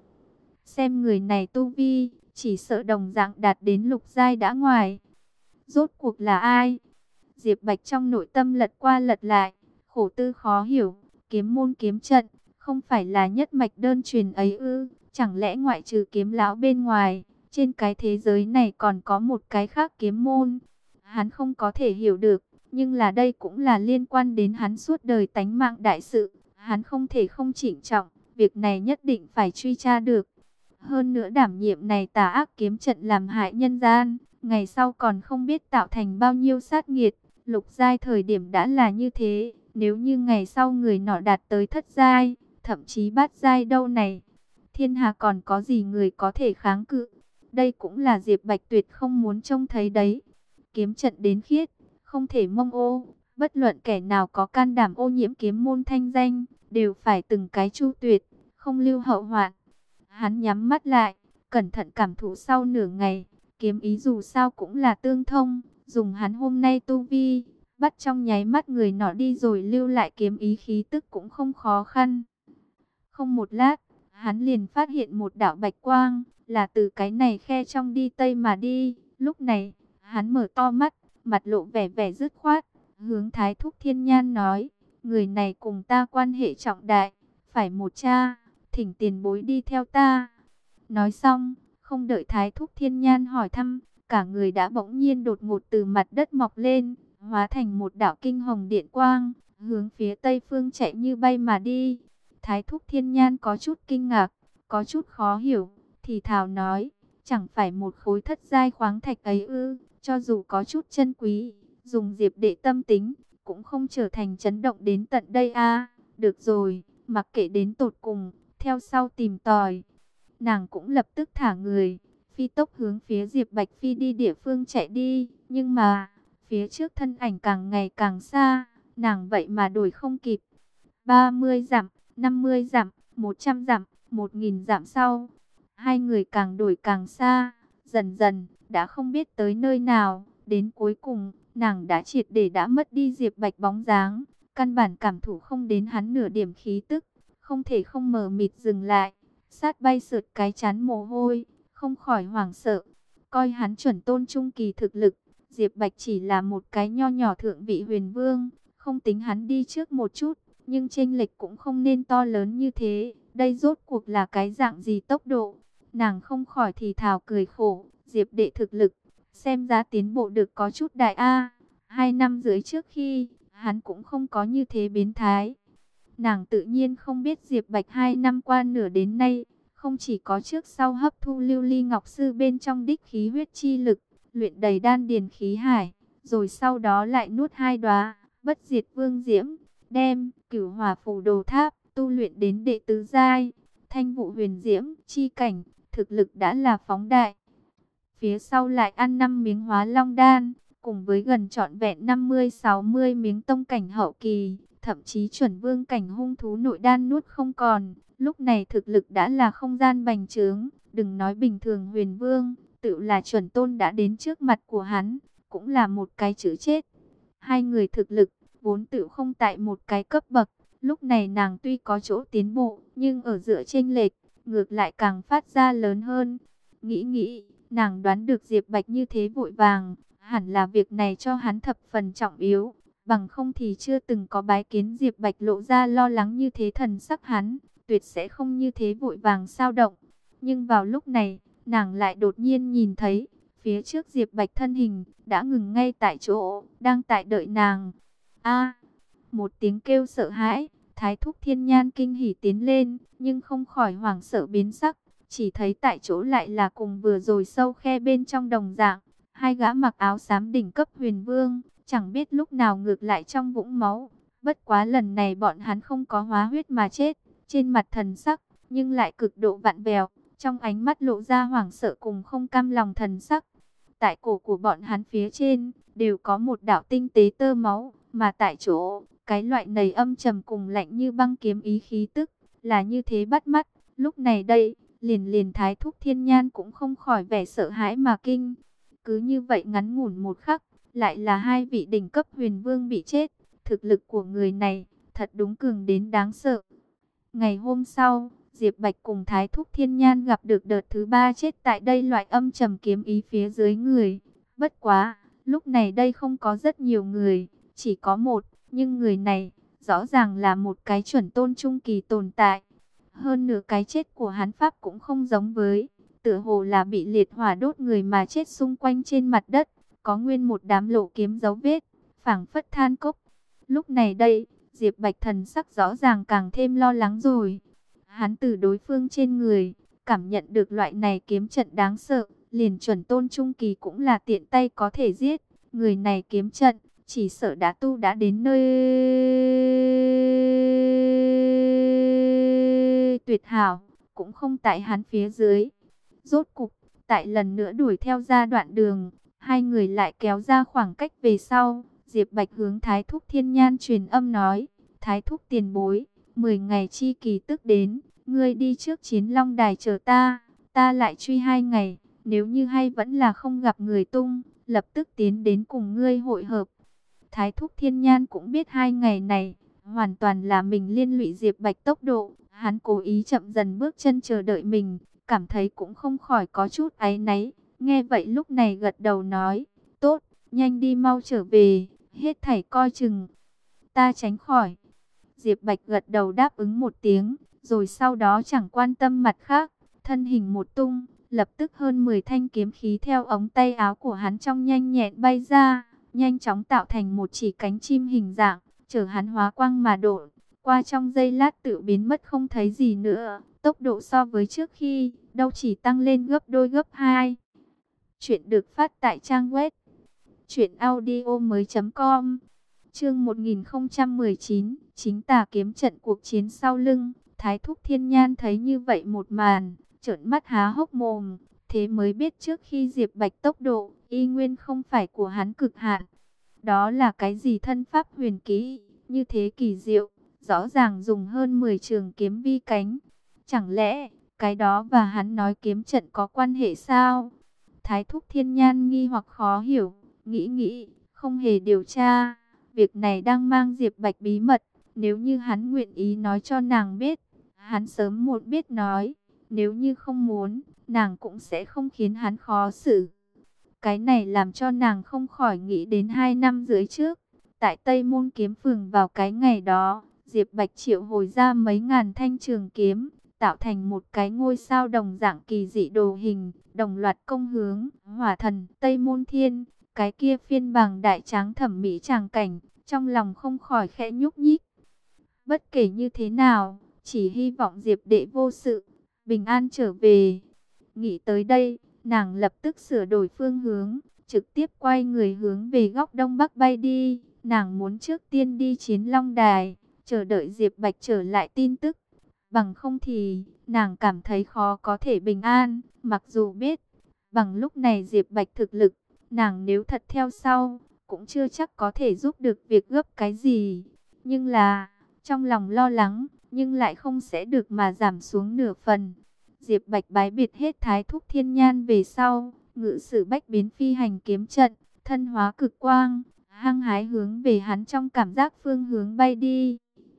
Xem người này tu vi, chỉ sợ đồng dạng đạt đến lục giai đã ngoài. Rốt cuộc là ai? Diệp Bạch trong nội tâm lật qua lật lại, khổ tư khó hiểu, kiếm môn kiếm trận, không phải là nhất mạch đơn truyền ấy ư? Chẳng lẽ ngoại trừ kiếm lão bên ngoài, trên cái thế giới này còn có một cái khác kiếm môn? Hắn không có thể hiểu được, nhưng là đây cũng là liên quan đến hắn suốt đời tánh mạng đại sự, hắn không thể không chỉnh trọng, việc này nhất định phải truy tra được. Hơn nữa đảm nhiệm này tà ác kiếm trận làm hại nhân gian, ngày sau còn không biết tạo thành bao nhiêu sát nghiệt. Lục giai thời điểm đã là như thế, nếu như ngày sau người nọ đạt tới thất giai, thậm chí bát giai đâu này, thiên hạ còn có gì người có thể kháng cự. Đây cũng là Diệp Bạch tuyệt không muốn trông thấy đấy. Kiếm trận đến khiết, không thể mông ô, bất luận kẻ nào có can đảm ô nhiễm kiếm môn thanh danh, đều phải từng cái chu tuyệt, không lưu hậu hoạn. Hắn nhắm mắt lại, cẩn thận cảm thụ sau nửa ngày, kiếm ý dù sao cũng là tương thông, dùng hắn hôm nay tu vi, bắt trong nháy mắt người nọ đi rồi lưu lại kiếm ý khí tức cũng không khó khăn. Không một lát, hắn liền phát hiện một đạo bạch quang, là từ cái này khe trong đi tây mà đi. Lúc này, hắn mở to mắt, mặt lộ vẻ vẻ dứt khoát, hướng Thái thúc Thiên Nhan nói, người này cùng ta quan hệ trọng đại, phải một cha, thỉnh tiền bối đi theo ta. Nói xong, không đợi Thái thúc Thiên Nhan hỏi thăm, cả người đã bỗng nhiên đột ngột từ mặt đất mọc lên, hóa thành một đạo kinh hồng điện quang, hướng phía tây phương chạy như bay mà đi. Thái thúc Thiên Nhan có chút kinh ngạc, có chút khó hiểu, thì thào nói, chẳng phải một khối thất giai khoáng thạch ấy ư? Cho dù có chút chân quý, dùng Diệp đệ tâm tính, cũng không trở thành chấn động đến tận đây a. Được rồi, mặc kệ đến tột cùng, theo sau tìm tòi. Nàng cũng lập tức thả người, phi tốc hướng phía Diệp Bạch Phi đi địa phương chạy đi. Nhưng mà, phía trước thân ảnh càng ngày càng xa, nàng vậy mà đuổi không kịp. 30 dặm, 50 dặm, 100 dặm, 1000 dặm sau, Hai người càng đổi càng xa, dần dần đã không biết tới nơi nào. Đến cuối cùng, nàng đã triệt để đã mất đi Diệp Bạch bóng dáng, căn bản cảm thụ không đến hắn nửa điểm khí tức, không thể không mờ mịt dừng lại. Sát bay sượt cái chán mồ hôi, không khỏi hoảng sợ. Coi hắn chuẩn tôn trung kỳ thực lực, Diệp Bạch chỉ là một cái nho nhỏ thượng vị huyền vương, không tính hắn đi trước một chút, nhưng chênh lệch cũng không nên to lớn như thế. Đây rốt cuộc là cái dạng gì tốc độ? Nàng không khỏi thì thào cười khổ, Diệp đệ thực lực, xem ra tiến bộ được có chút đại a. 2 năm rưỡi trước khi, hắn cũng không có như thế biến thái. Nàng tự nhiên không biết Diệp Bạch 2 năm qua nửa đến nay, không chỉ có trước sau hấp thu lưu ly ngọc sư bên trong đích khí huyết chi lực, luyện đầy đan điền khí hải, rồi sau đó lại nuốt 2 đóa bất diệt vương diễm, đem cửu hỏa phù đồ tháp tu luyện đến đệ tứ giai, thanh vụ huyền diễm chi cảnh, thực lực đã là phóng đại. Phía sau lại ăn 5 miếng hóa long đan, cùng với gần trọn vẹn 50-60 miếng tông cảnh hậu kỳ, thậm chí chuẩn vương cảnh hung thú nội đan nuốt không còn. Lúc này thực lực đã là không gian bành trướng, đừng nói bình thường huyền vương, tự là chuẩn tôn đã đến trước mặt của hắn, cũng là một cái chữ chết. Hai người thực lực, vốn tự không tại một cái cấp bậc, lúc này nàng tuy có chỗ tiến bộ, nhưng ở giữa chênh lệch, ngược lại càng phát ra lớn hơn. Nghĩ, nàng đoán được Diệp Bạch như thế vội vàng, hẳn là việc này cho hắn thập phần trọng yếu, bằng không thì chưa từng có bái kiến Diệp Bạch lộ ra lo lắng như thế, thần sắc hắn tuyệt sẽ không như thế vội vàng sao động. Nhưng vào lúc này, nàng lại đột nhiên nhìn thấy, phía trước Diệp Bạch thân hình đã ngừng ngay tại chỗ, đang tại đợi nàng. A! Một tiếng kêu sợ hãi, Thái Thúc Thiên Nhan kinh hỉ tiến lên, nhưng không khỏi hoảng sợ biến sắc, chỉ thấy tại chỗ lại là cùng vừa rồi sâu khe bên trong đồng dạng, hai gã mặc áo xám đỉnh cấp huyền vương, chẳng biết lúc nào ngược lại trong vũng máu. Bất quá lần này bọn hắn không có hóa huyết mà chết, trên mặt thần sắc, nhưng lại cực độ vặn vẹo, trong ánh mắt lộ ra hoảng sợ cùng không cam lòng thần sắc. Tại cổ của bọn hắn phía trên, đều có một đạo tinh tế tơ máu, mà tại chỗ, cái loại nầy âm trầm cùng lạnh như băng kiếm ý khí tức, là như thế bắt mắt. Lúc này đây, liền Thái Thúc Thiên Nhan cũng không khỏi vẻ sợ hãi mà kinh. Cứ như vậy ngắn ngủn một khắc, lại là hai vị đỉnh cấp huyền vương bị chết. Thực lực của người này, thật đúng cường đến đáng sợ. Ngày hôm sau, Diệp Bạch cùng Thái Thúc Thiên Nhan gặp được đợt thứ 3 chết tại đây loại âm trầm kiếm ý phía dưới người. Bất quá, lúc này đây không có rất nhiều người, chỉ có một, nhưng người này, rõ ràng là một cái chuẩn tôn trung kỳ tồn tại. Hơn nữa cái chết của hắn pháp cũng không giống với, tựa hồ là bị liệt hỏa đốt người mà chết xung quanh trên mặt đất, có nguyên một đám lộ kiếm dấu vết, phảng phất than cốc. Lúc này đây, Diệp Bạch thần sắc rõ ràng càng thêm lo lắng rồi. Hắn từ đối phương trên người, cảm nhận được loại này kiếm trận đáng sợ, liền chuẩn tôn trung kỳ cũng là tiện tay có thể giết. Người này kiếm trận, chỉ sợ đã tu đã đến nơi tuyệt hảo, cũng không tại hắn phía dưới. Rốt cục, tại lần nữa đuổi theo ra đoạn đường, hai người lại kéo ra khoảng cách về sau. Diệp Bạch hướng Thái Thúc Thiên Nhan truyền âm nói, Thái Thúc tiền bối, 10 ngày chi kỳ tức đến, ngươi đi trước Chiến Long Đài chờ ta lại truy 2 ngày, nếu như hay vẫn là không gặp người tung, lập tức tiến đến cùng ngươi hội hợp. Thái Thúc Thiên Nhan cũng biết 2 ngày này, hoàn toàn là mình liên lụy Diệp Bạch tốc độ, hắn cố ý chậm dần bước chân chờ đợi mình, cảm thấy cũng không khỏi có chút áy náy. Nghe vậy lúc này gật đầu nói, tốt, nhanh đi mau trở về, hết thảy coi chừng, ta tránh khỏi. Diệp Bạch gật đầu đáp ứng một tiếng, rồi sau đó chẳng quan tâm mặt khác, thân hình một tung, lập tức hơn 10 thanh kiếm khí theo ống tay áo của hắn trong nhanh nhẹn bay ra, nhanh chóng tạo thành một chỉ cánh chim hình dạng, chở hắn hóa quang mà độ, qua trong giây lát tự biến mất không thấy gì nữa, tốc độ so với trước khi, đâu chỉ tăng lên gấp đôi gấp hai. Chuyện được phát tại trang web truyệnaudiomoi.com. Chương 1019, chính tà kiếm trận cuộc chiến sau lưng. Thái Thúc Thiên Nhan thấy như vậy một màn, trợn mắt há hốc mồm, thế mới biết trước khi Diệp Bạch tốc độ, y nguyên không phải của hắn cực hạn. Đó là cái gì thân pháp huyền kỹ, như thế kỳ diệu, rõ ràng dùng hơn 10 trường kiếm vi cánh. Chẳng lẽ, cái đó và hắn nói kiếm trận có quan hệ sao? Thái thúc Thiên Nhan nghi hoặc khó hiểu, nghĩ, không hề điều tra. Việc này đang mang Diệp Bạch bí mật, nếu như hắn nguyện ý nói cho nàng biết, hắn sớm muộn biết nói. Nếu như không muốn, nàng cũng sẽ không khiến hắn khó xử. Cái này làm cho nàng không khỏi nghĩ đến 2 năm dưới trước. Tại Tây Môn Kiếm Phường vào cái ngày đó, Diệp Bạch triệu hồi ra mấy ngàn thanh trường kiếm, tạo thành một cái ngôi sao đồng dạng kỳ dị đồ hình, đồng loạt công hướng Hỏa Thần Tây Môn Thiên. Cái kia phiên bằng đại tráng thẩm mỹ tràng cảnh, trong lòng không khỏi khẽ nhúc nhích. Bất kể như thế nào, chỉ hy vọng Diệp đệ vô sự, bình an trở về. Nghĩ tới đây, nàng lập tức sửa đổi phương hướng, trực tiếp quay người hướng về góc đông bắc bay đi. Nàng muốn trước tiên đi Chiến Long Đài, chờ đợi Diệp Bạch trở lại tin tức. Bằng không thì, nàng cảm thấy khó có thể bình an, mặc dù biết, bằng lúc này Diệp Bạch thực lực, nàng nếu thật theo sau, cũng chưa chắc có thể giúp được việc gấp cái gì. Nhưng là, trong lòng lo lắng, nhưng lại không sẽ được mà giảm xuống nửa phần. Diệp Bạch bái biệt hết Thái thúc Thiên Nhan về sau, ngự sử bách biến phi hành kiếm trận, thân hóa cực quang, hăng hái hướng về hắn trong cảm giác phương hướng bay đi.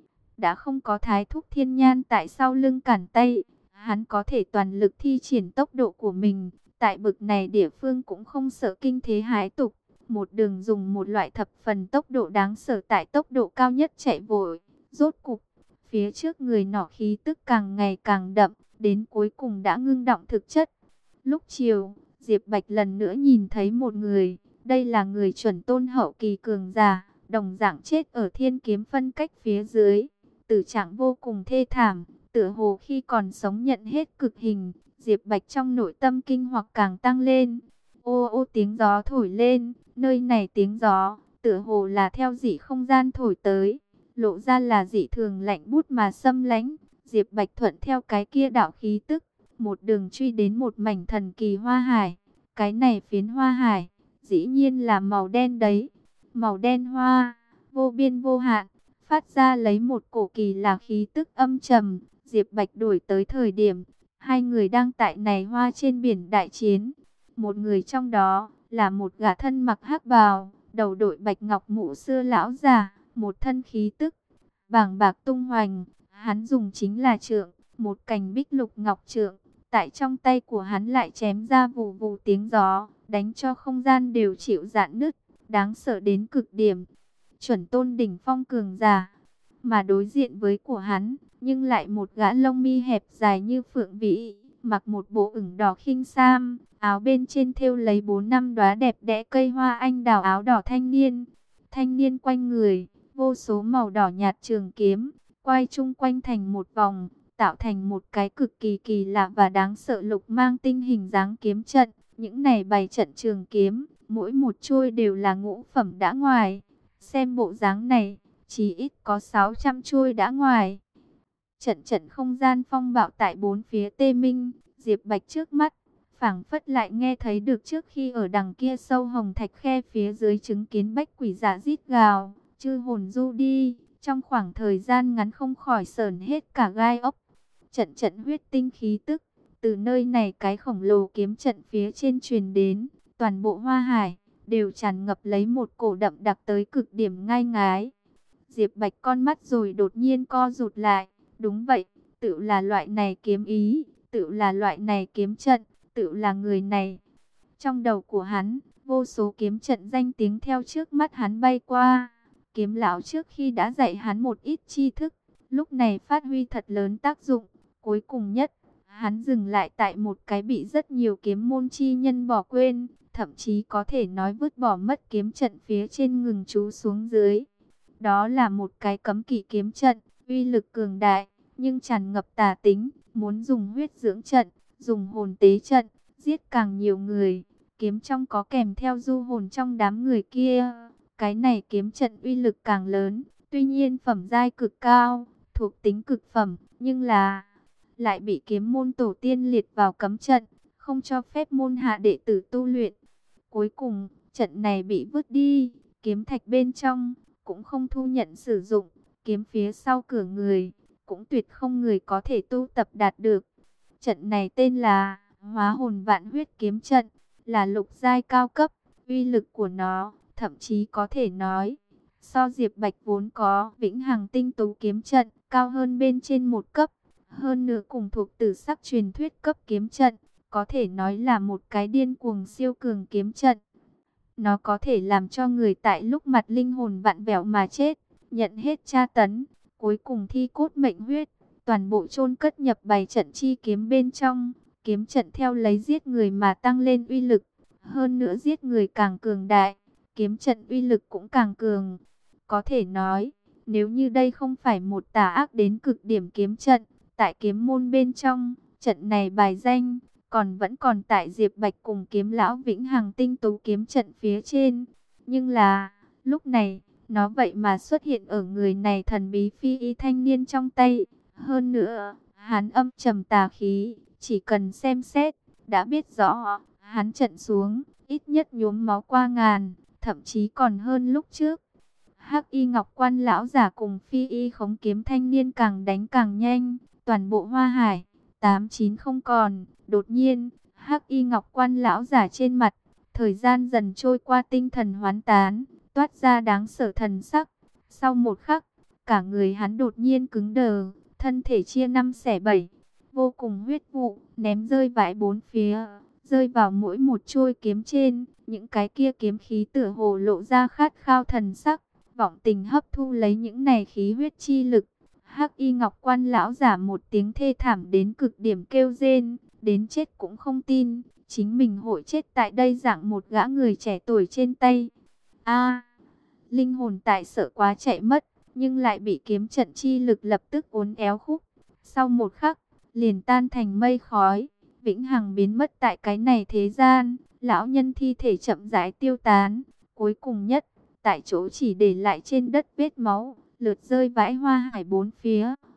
Đã không có Thái thúc Thiên Nhan tại sau lưng cản tay, hắn có thể toàn lực thi triển tốc độ của mình. Tại bực này địa phương cũng không sợ kinh thế hãi tục, một đường dùng một loại thập phần tốc độ đáng sợ tại tốc độ cao nhất chạy vội. Rốt cục, phía trước người nọ khí tức càng ngày càng đậm, đến cuối cùng đã ngưng đọng thực chất. Lúc chiều, Diệp Bạch lần nữa nhìn thấy một người, đây là người chuẩn tôn hậu kỳ cường giả, đồng dạng chết ở thiên kiếm phân cách phía dưới. Tử trạng vô cùng thê thảm, tựa hồ khi còn sống nhận hết cực hình. Diệp Bạch trong nội tâm kinh hoặc càng tăng lên. Ô ô tiếng gió thổi lên, nơi này tiếng gió, tựa hồ là theo dị không gian thổi tới, lộ ra là dị thường lạnh bút mà xâm lãnh. Diệp Bạch thuận theo cái kia đạo khí tức, một đường truy đến một mảnh thần kỳ hoa hải. Cái này phiến hoa hải, dĩ nhiên là màu đen đấy. Màu đen hoa, vô biên vô hạn, phát ra lấy một cổ kỳ là khí tức âm trầm. Diệp Bạch đuổi tới thời điểm, hai người đang tại này hoa trên biển đại chiến. Một người trong đó là một gã thân mặc hắc bào, đầu đội bạch ngọc mũ xưa lão già, một thân khí tức bàng bạc tung hoành. Hắn dùng chính là trượng, một cành bích lục ngọc trượng. Tại trong tay của hắn lại chém ra vù vù tiếng gió, đánh cho không gian đều chịu rạn nứt, đáng sợ đến cực điểm. Chuẩn tôn đỉnh phong cường giả, mà đối diện với của hắn, nhưng lại một gã lông mi hẹp dài như phượng vĩ, mặc một bộ ửng đỏ khinh sam, áo bên trên thêu lấy 4-5 đóa đẹp đẽ cây hoa anh đào áo đỏ thanh niên. Thanh niên quanh người, vô số màu đỏ nhạt trường kiếm, quay chung quanh thành một vòng, tạo thành một cái cực kỳ kỳ lạ và đáng sợ lục mang tinh hình dáng kiếm trận. Những này bày trận trường kiếm, mỗi một chuôi đều là ngũ phẩm đã ngoài. Xem bộ dáng này, chỉ ít có 600 chuôi đã ngoài. Trận trận không gian phong bạo tại bốn phía tê minh, Diệp Bạch trước mắt, phảng phất lại nghe thấy được trước khi ở đằng kia sâu hồng thạch khe phía dưới chứng kiến bách quỷ giả rít gào, chư hồn du đi, trong khoảng thời gian ngắn không khỏi sởn hết cả gai ốc. Trận trận huyết tinh khí tức, từ nơi này cái khổng lồ kiếm trận phía trên truyền đến, toàn bộ hoa hải, đều tràn ngập lấy một cổ đậm đặc tới cực điểm ngai ngái. Diệp Bạch con mắt rồi đột nhiên co rụt lại, đúng vậy, tự là loại này kiếm ý, tự là loại này kiếm trận, tự là người này. Trong đầu của hắn, vô số kiếm trận danh tiếng theo trước mắt hắn bay qua. Kiếm lão trước khi đã dạy hắn một ít tri thức, lúc này phát huy thật lớn tác dụng. Cuối cùng nhất, hắn dừng lại tại một cái bị rất nhiều kiếm môn chi nhân bỏ quên, thậm chí có thể nói vứt bỏ mất kiếm trận phía trên ngừng chú xuống dưới. Đó là một cái cấm kỵ kiếm trận, uy lực cường đại, nhưng tràn ngập tà tính, muốn dùng huyết dưỡng trận, dùng hồn tế trận, giết càng nhiều người. Kiếm trong có kèm theo du hồn trong đám người kia. Cái này kiếm trận uy lực càng lớn, tuy nhiên phẩm giai cực cao, thuộc tính cực phẩm, nhưng là lại bị kiếm môn tổ tiên liệt vào cấm trận, không cho phép môn hạ đệ tử tu luyện. Cuối cùng, trận này bị vứt đi, kiếm thạch bên trong cũng không thu nhận sử dụng, kiếm phía sau cửa người cũng tuyệt không người có thể tu tập đạt được. Trận này tên là Hóa Hồn Vạn Huyết Kiếm Trận, là lục giai cao cấp. Uy lực của nó thậm chí có thể nói so Diệp Bạch vốn có Vĩnh Hằng Tinh Tú Kiếm Trận cao hơn bên trên một cấp. Hơn nữa cùng thuộc tử sắc truyền thuyết cấp kiếm trận, có thể nói là một cái điên cuồng siêu cường kiếm trận. Nó có thể làm cho người tại lúc mặt linh hồn vặn vẹo mà chết, nhận hết tra tấn, cuối cùng thi cốt mệnh huyết, toàn bộ chôn cất nhập bày trận chi kiếm bên trong. Kiếm trận theo lấy giết người mà tăng lên uy lực, hơn nữa giết người càng cường đại, kiếm trận uy lực cũng càng cường. Có thể nói, nếu như đây không phải một tà ác đến cực điểm kiếm trận, tại kiếm môn bên trong, trận này bài danh vẫn còn tại Diệp Bạch cùng Kiếm lão Vĩnh Hằng Tinh Tú kiếm trận phía trên. Nhưng là, lúc này, nó vậy mà xuất hiện ở người này thần bí phi y thanh niên trong tay. Hơn nữa, hắn âm trầm tà khí, chỉ cần xem xét, đã biết rõ, hắn trận xuống, ít nhất nhuốm máu qua ngàn, thậm chí còn hơn lúc trước. Hắc Y Ngọc Quan lão giả cùng phi y khống kiếm thanh niên càng đánh càng nhanh, toàn bộ Hoa Hải 8-9 không còn. Đột nhiên, Hắc Y Ngọc Quan lão giả trên mặt, thời gian dần trôi qua tinh thần hoán tán, toát ra đáng sợ thần sắc. Sau một khắc, cả người hắn đột nhiên cứng đờ, thân thể chia năm xẻ bảy, vô cùng huyết vụ ném rơi vãi bốn phía, rơi vào mỗi một chuôi kiếm trên. Những cái kia kiếm khí tựa hồ lộ ra khát khao thần sắc, vọng tình hấp thu lấy những này khí huyết chi lực. Hắc Y Ngọc Quan lão giả một tiếng thê thảm đến cực điểm kêu rên, đến chết cũng không tin chính mình hội chết tại đây dạng một gã người trẻ tuổi trên tay. Linh hồn tại sợ quá chạy mất, nhưng lại bị kiếm trận chi lực lập tức uốn éo khúc. Sau một khắc, liền tan thành mây khói, vĩnh hằng biến mất tại cái này thế gian. Lão nhân thi thể chậm rãi tiêu tán, cuối cùng nhất, tại chỗ chỉ để lại trên đất vết máu, lượt rơi vãi Hoa Hải bốn phía.